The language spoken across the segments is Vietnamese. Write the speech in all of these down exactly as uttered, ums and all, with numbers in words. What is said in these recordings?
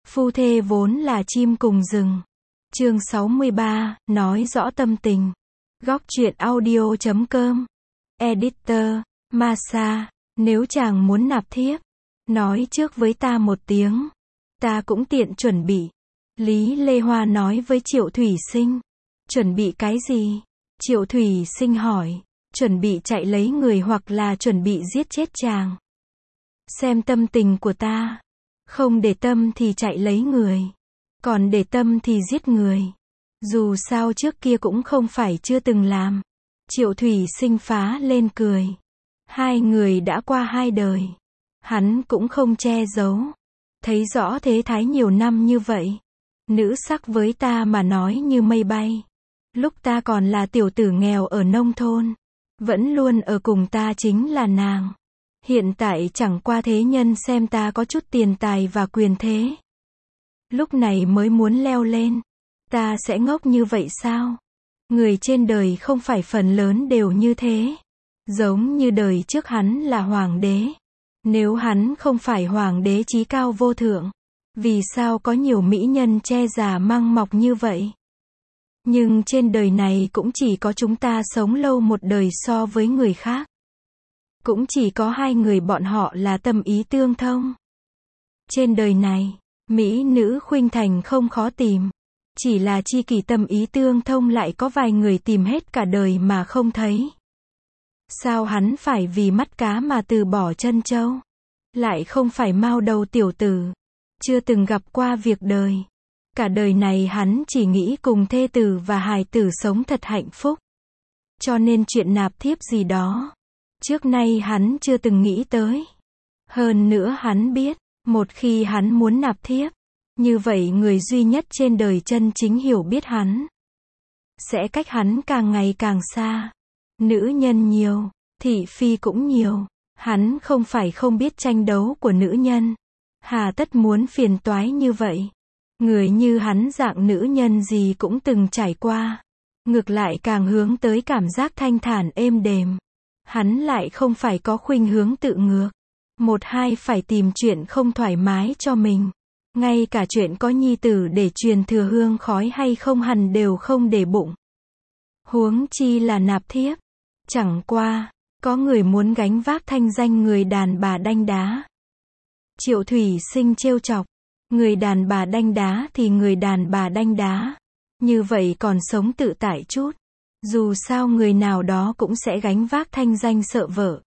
Phu thê vốn là chim cùng rừng. Chương sáu mươi ba, nói rõ tâm tình. Góc truyện audio chấm com. Editor, Masa, nếu chàng muốn nạp thiếp, nói trước với ta một tiếng. Ta cũng tiện chuẩn bị. Lý Lê Hoa nói với Triệu Thủy Sinh. Chuẩn bị cái gì? Triệu Thủy Sinh hỏi. Chuẩn bị chạy lấy người hoặc là chuẩn bị giết chết chàng? Xem tâm tình của ta. Không để tâm thì chạy lấy người. Còn để tâm thì giết người. Dù sao trước kia cũng không phải chưa từng làm. Triệu Thủy Sinh phá lên cười. Hai người đã qua hai đời. Hắn cũng không che giấu. Thấy rõ thế thái nhiều năm như vậy. Nữ sắc với ta mà nói như mây bay. Lúc ta còn là tiểu tử nghèo ở nông thôn. Vẫn luôn ở cùng ta chính là nàng. Hiện tại chẳng qua thế nhân xem ta có chút tiền tài và quyền thế. Lúc này mới muốn leo lên. Ta sẽ ngốc như vậy sao? Người trên đời không phải phần lớn đều như thế. Giống như đời trước hắn là hoàng đế. Nếu hắn không phải hoàng đế chí cao vô thượng, vì sao có nhiều mỹ nhân che già mang mọc như vậy? Nhưng trên đời này cũng chỉ có chúng ta sống lâu một đời so với người khác. Cũng chỉ có hai người bọn họ là tâm ý tương thông. Trên đời này, mỹ nữ khuynh thành không khó tìm. Chỉ là chi kỷ tâm ý tương thông lại có vài người tìm hết cả đời mà không thấy. Sao hắn phải vì mắt cá mà từ bỏ chân châu? Lại không phải mao đầu tiểu tử. Chưa từng gặp qua việc đời. Cả đời này hắn chỉ nghĩ cùng thê tử và hài tử sống thật hạnh phúc. Cho nên chuyện nạp thiếp gì đó, trước nay hắn chưa từng nghĩ tới. Hơn nữa hắn biết, một khi hắn muốn nạp thiếp, như vậy người duy nhất trên đời chân chính hiểu biết hắn, sẽ cách hắn càng ngày càng xa. Nữ nhân nhiều, thị phi cũng nhiều. Hắn không phải không biết tranh đấu của nữ nhân. Hà tất muốn phiền toái như vậy. Người như hắn dạng nữ nhân gì cũng từng trải qua. Ngược lại càng hướng tới cảm giác thanh thản êm đềm. Hắn lại không phải có khuynh hướng tự ngược. Một hai phải tìm chuyện không thoải mái cho mình. Ngay cả chuyện có nhi tử để truyền thừa hương khói hay không hẳn đều không để bụng. Huống chi là nạp thiếp. Chẳng qua, có người muốn gánh vác thanh danh người đàn bà đanh đá. Triệu Thủy Sinh trêu chọc. Người đàn bà đanh đá thì người đàn bà đanh đá. Như vậy còn sống tự tại chút. Dù sao người nào đó cũng sẽ gánh vác thanh danh sợ vợ.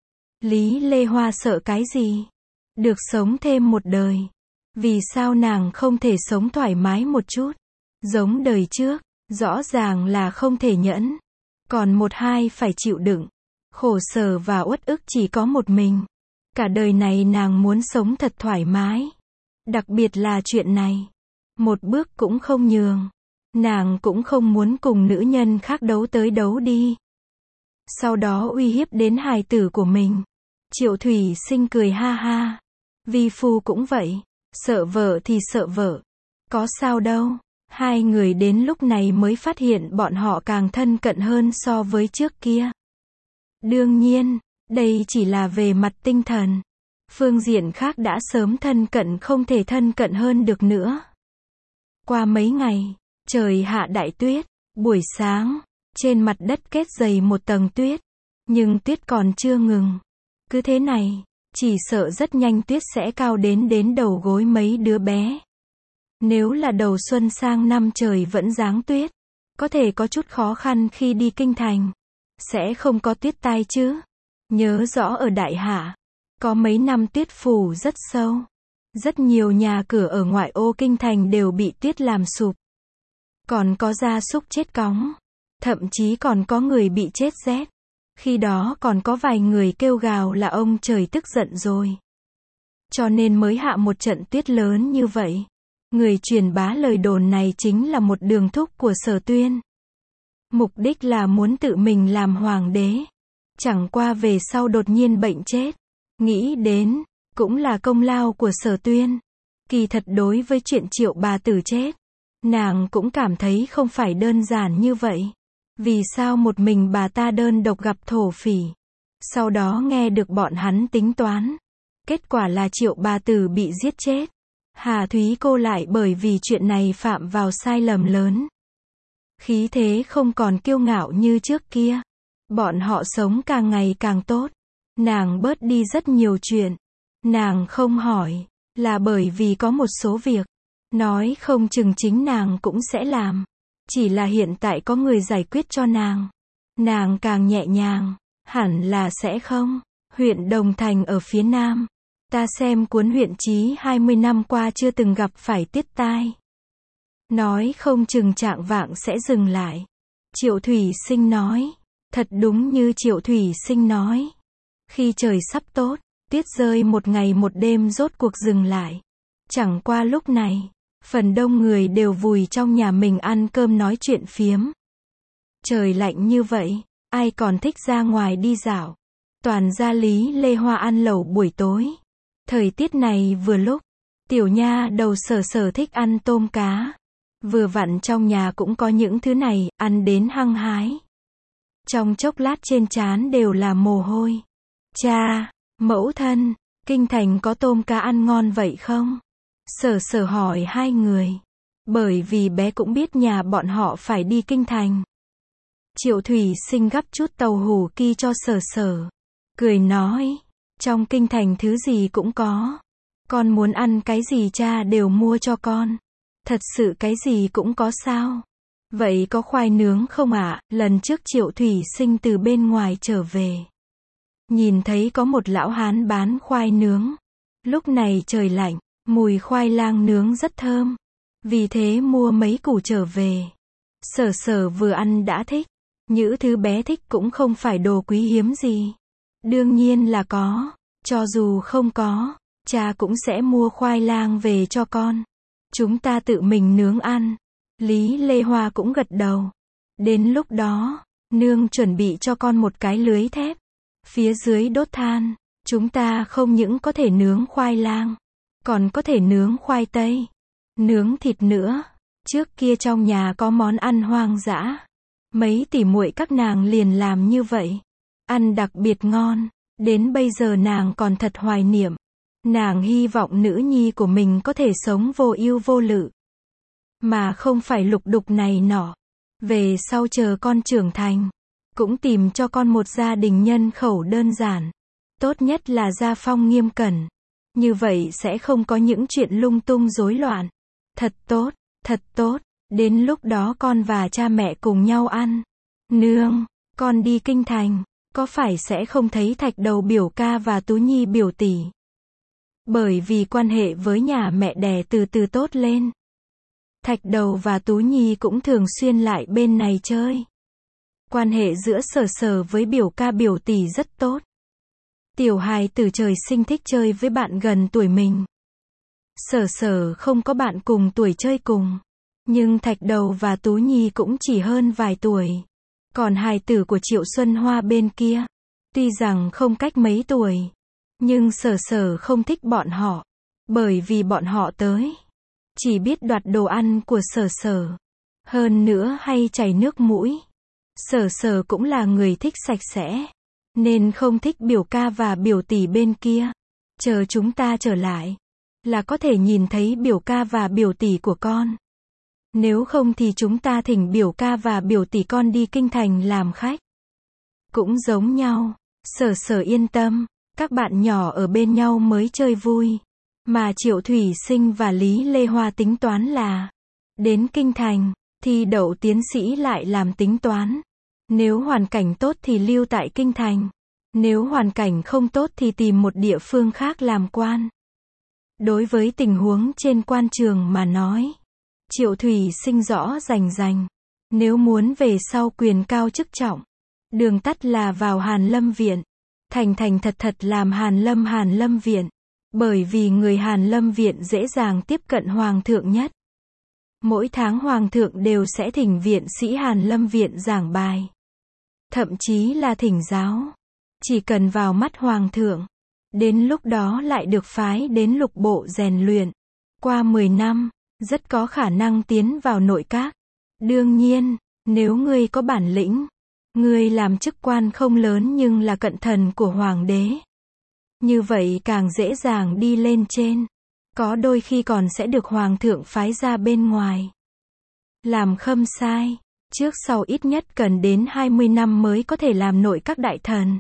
Lý Lê Hoa sợ cái gì? Được sống thêm một đời. Vì sao nàng không thể sống thoải mái một chút? Giống đời trước, rõ ràng là không thể nhẫn. Còn một hai phải chịu đựng. Khổ sở và uất ức chỉ có một mình. Cả đời này nàng muốn sống thật thoải mái. Đặc biệt là chuyện này. Một bước cũng không nhường. Nàng cũng không muốn cùng nữ nhân khác đấu tới đấu đi. Sau đó uy hiếp đến hài tử của mình. Triệu Thủy Sinh cười ha ha. Vi phu cũng vậy. Sợ vợ thì sợ vợ. Có sao đâu. Hai người đến lúc này mới phát hiện bọn họ càng thân cận hơn so với trước kia. Đương nhiên, đây chỉ là về mặt tinh thần. Phương diện khác đã sớm thân cận không thể thân cận hơn được nữa. Qua mấy ngày, trời hạ đại tuyết. Buổi sáng, trên mặt đất kết dày một tầng tuyết. Nhưng tuyết còn chưa ngừng. Cứ thế này, chỉ sợ rất nhanh tuyết sẽ cao đến đến đầu gối mấy đứa bé. Nếu là đầu xuân sang năm trời vẫn giáng tuyết, có thể có chút khó khăn khi đi kinh thành. Sẽ không có tuyết tai chứ. Nhớ rõ ở Đại Hạ, có mấy năm tuyết phủ rất sâu. Rất nhiều nhà cửa ở ngoại ô kinh thành đều bị tuyết làm sụp. Còn có gia súc chết cóng. Thậm chí còn có người bị chết rét. Khi đó còn có vài người kêu gào là ông trời tức giận rồi. Cho nên mới hạ một trận tuyết lớn như vậy. Người truyền bá lời đồn này chính là một đường thúc của Sở Tuyên. Mục đích là muốn tự mình làm hoàng đế. Chẳng qua về sau đột nhiên bệnh chết. Nghĩ đến, cũng là công lao của Sở Tuyên. Kỳ thật đối với chuyện Triệu bà tử chết, nàng cũng cảm thấy không phải đơn giản như vậy. Vì sao một mình bà ta đơn độc gặp thổ phỉ? Sau đó nghe được bọn hắn tính toán. Kết quả là Triệu bà tử bị giết chết. Hà Thúy cô lại bởi vì chuyện này phạm vào sai lầm lớn. Khí thế không còn kiêu ngạo như trước kia. Bọn họ sống càng ngày càng tốt. Nàng bớt đi rất nhiều chuyện. Nàng không hỏi, là bởi vì có một số việc, nói không chừng chính nàng cũng sẽ làm. Chỉ là hiện tại có người giải quyết cho nàng. Nàng càng nhẹ nhàng, hẳn là sẽ không. Huyện Đồng Thành ở phía Nam. Ta xem cuốn huyện chí hai mươi năm qua chưa từng gặp phải tiết tai. Nói không chừng trạng vạng sẽ dừng lại. Triệu Thủy Sinh nói. Thật đúng như Triệu Thủy Sinh nói. Khi trời sắp tốt, tuyết rơi một ngày một đêm rốt cuộc dừng lại. Chẳng qua lúc này, phần đông người đều vùi trong nhà mình ăn cơm nói chuyện phiếm. Trời lạnh như vậy, ai còn thích ra ngoài đi dạo. Toàn gia Lý Lê Hoa ăn lẩu buổi tối. Thời tiết này vừa lúc, tiểu nha đầu Sở Sở thích ăn tôm cá. Vừa vặn trong nhà cũng có những thứ này, ăn đến hăng hái. Trong chốc lát trên trán đều là mồ hôi. Cha, mẫu thân, kinh thành có tôm cá ăn ngon vậy không? Sở Sở hỏi hai người. Bởi vì bé cũng biết nhà bọn họ phải đi kinh thành. Triệu Thủy Sinh gắp chút tàu hủ ki cho Sở Sở. Cười nói, trong kinh thành thứ gì cũng có. Con muốn ăn cái gì cha đều mua cho con. Thật sự cái gì cũng có sao? Vậy có khoai nướng không ạ? À? Lần trước Triệu Thủy Sinh từ bên ngoài trở về. Nhìn thấy có một lão hán bán khoai nướng. Lúc này trời lạnh, mùi khoai lang nướng rất thơm. Vì thế mua mấy củ trở về. Sở Sở vừa ăn đã thích. Những thứ bé thích cũng không phải đồ quý hiếm gì. Đương nhiên là có. Cho dù không có, cha cũng sẽ mua khoai lang về cho con. Chúng ta tự mình nướng ăn. Lý Lê Hoa cũng gật đầu. Đến lúc đó, nương chuẩn bị cho con một cái lưới thép. Phía dưới đốt than, chúng ta không những có thể nướng khoai lang, còn có thể nướng khoai tây, nướng thịt nữa. Trước kia trong nhà có món ăn hoang dã. Mấy tỷ muội các nàng liền làm như vậy. Ăn đặc biệt ngon. Đến bây giờ nàng còn thật hoài niệm. Nàng hy vọng nữ nhi của mình có thể sống vô ưu vô lự. Mà không phải lục đục này nọ. Về sau chờ con trưởng thành, cũng tìm cho con một gia đình nhân khẩu đơn giản. Tốt nhất là gia phong nghiêm cẩn. Như vậy sẽ không có những chuyện lung tung rối loạn. Thật tốt, thật tốt. Đến lúc đó con và cha mẹ cùng nhau ăn. Nương, con đi kinh thành, có phải sẽ không thấy Thạch Đầu biểu ca và Tú Nhi biểu tỷ? Bởi vì quan hệ với nhà mẹ đẻ từ từ tốt lên. Thạch Đầu và Tú Nhi cũng thường xuyên lại bên này chơi. Quan hệ giữa Sở Sở với biểu ca biểu tỷ rất tốt. Tiểu hài tử trời sinh thích chơi với bạn gần tuổi mình. Sở Sở không có bạn cùng tuổi chơi cùng. Nhưng Thạch Đầu và Tú Nhi cũng chỉ hơn vài tuổi. Còn hài tử của Triệu Xuân Hoa bên kia, tuy rằng không cách mấy tuổi, nhưng Sở Sở không thích bọn họ. Bởi vì bọn họ tới, chỉ biết đoạt đồ ăn của Sở Sở. Hơn nữa hay chảy nước mũi. Sở Sở cũng là người thích sạch sẽ, nên không thích biểu ca và biểu tỷ bên kia. Chờ chúng ta trở lại, là có thể nhìn thấy biểu ca và biểu tỷ của con. Nếu không thì chúng ta thỉnh biểu ca và biểu tỷ con đi kinh thành làm khách. Cũng giống nhau. Sở Sở yên tâm, các bạn nhỏ ở bên nhau mới chơi vui. Mà Triệu Thủy Sinh và Lý Lê Hoa tính toán là đến kinh thành, thi đậu tiến sĩ lại làm tính toán. Nếu hoàn cảnh tốt thì lưu tại kinh thành. Nếu hoàn cảnh không tốt thì tìm một địa phương khác làm quan. Đối với tình huống trên quan trường mà nói, Triệu Thủy Sinh rõ rành rành. Nếu muốn về sau quyền cao chức trọng, đường tắt là vào Hàn Lâm Viện. Thành thành thật thật làm Hàn Lâm Hàn Lâm Viện. Bởi vì người Hàn Lâm Viện dễ dàng tiếp cận Hoàng thượng nhất. Mỗi tháng Hoàng thượng đều sẽ thỉnh viện sĩ Hàn Lâm Viện giảng bài. Thậm chí là thỉnh giáo. Chỉ cần vào mắt Hoàng thượng. Đến lúc đó lại được phái đến lục bộ rèn luyện. Qua mười năm, rất có khả năng tiến vào nội các. Đương nhiên, nếu ngươi có bản lĩnh, ngươi làm chức quan không lớn nhưng là cận thần của Hoàng đế. Như vậy càng dễ dàng đi lên trên. Có đôi khi còn sẽ được hoàng thượng phái ra bên ngoài. Làm khâm sai, trước sau ít nhất cần đến hai mươi năm mới có thể làm nội các đại thần.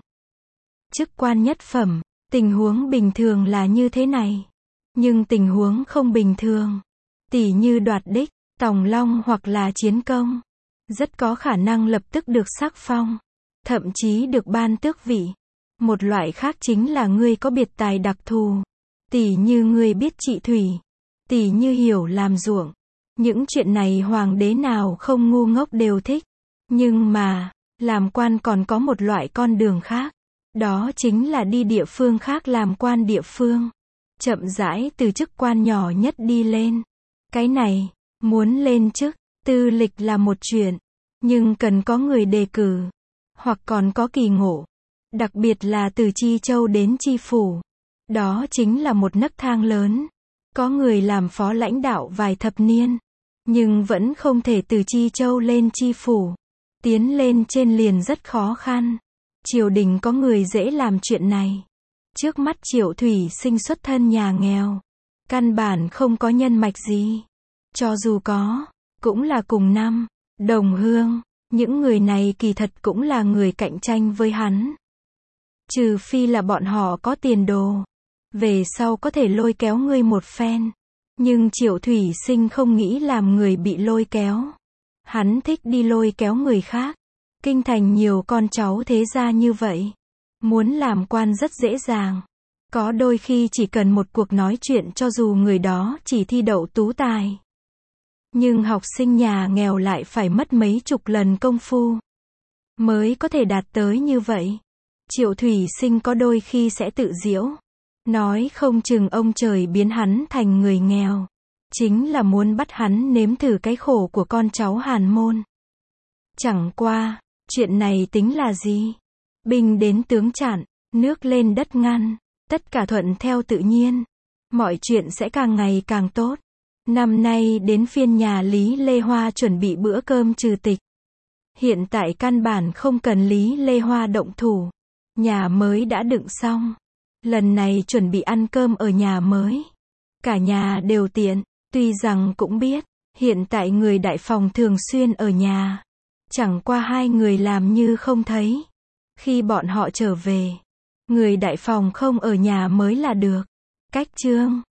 Chức quan nhất phẩm, tình huống bình thường là như thế này. Nhưng tình huống không bình thường, tỉ như đoạt đích, tòng long hoặc là chiến công, rất có khả năng lập tức được sắc phong, thậm chí được ban tước vị. Một loại khác chính là ngươi có biệt tài đặc thù, tỉ như ngươi biết trị thủy, tỉ như hiểu làm ruộng. Những chuyện này hoàng đế nào không ngu ngốc đều thích. Nhưng mà, làm quan còn có một loại con đường khác. Đó chính là đi địa phương khác làm quan địa phương. Chậm rãi từ chức quan nhỏ nhất đi lên. Cái này, muốn lên chức, tư lịch là một chuyện. Nhưng cần có người đề cử. Hoặc còn có kỳ ngộ. Đặc biệt là từ Chi Châu đến Chi Phủ. Đó chính là một nấc thang lớn. Có người làm phó lãnh đạo vài thập niên. Nhưng vẫn không thể từ Chi Châu lên Chi Phủ. Tiến lên trên liền rất khó khăn. Triều đình có người dễ làm chuyện này. Trước mắt Triệu Thủy Sinh xuất thân nhà nghèo. Căn bản không có nhân mạch gì. Cho dù có, cũng là cùng năm, đồng hương. Những người này kỳ thật cũng là người cạnh tranh với hắn. Trừ phi là bọn họ có tiền đồ. Về sau có thể lôi kéo ngươi một phen. Nhưng Triệu Thủy Sinh không nghĩ làm người bị lôi kéo. Hắn thích đi lôi kéo người khác. Kinh thành nhiều con cháu thế gia như vậy. Muốn làm quan rất dễ dàng. Có đôi khi chỉ cần một cuộc nói chuyện cho dù người đó chỉ thi đậu tú tài. Nhưng học sinh nhà nghèo lại phải mất mấy chục lần công phu. Mới có thể đạt tới như vậy. Triệu Thủy Sinh có đôi khi sẽ tự giễu. Nói không chừng ông trời biến hắn thành người nghèo. Chính là muốn bắt hắn nếm thử cái khổ của con cháu Hàn Môn. Chẳng qua, chuyện này tính là gì? Binh đến tướng chặn, nước lên đất ngăn, tất cả thuận theo tự nhiên. Mọi chuyện sẽ càng ngày càng tốt. Năm nay đến phiên nhà Lý Lê Hoa chuẩn bị bữa cơm trừ tịch. Hiện tại căn bản không cần Lý Lê Hoa động thủ. Nhà mới đã đựng xong. Lần này chuẩn bị ăn cơm ở nhà mới. Cả nhà đều tiện. Tuy rằng cũng biết, hiện tại người đại phòng thường xuyên ở nhà. Chẳng qua hai người làm như không thấy. Khi bọn họ trở về, người đại phòng không ở nhà mới là được. Cách chương